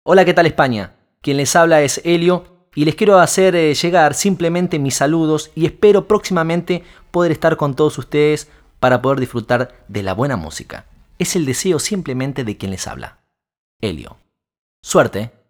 Hola, ¿qué tal España? Quien les habla es Helio y les quiero hacer llegar simplemente mis saludos y espero próximamente poder estar con todos ustedes para poder disfrutar de la buena música. Es el deseo simplemente de quien les habla. Helio. Suerte.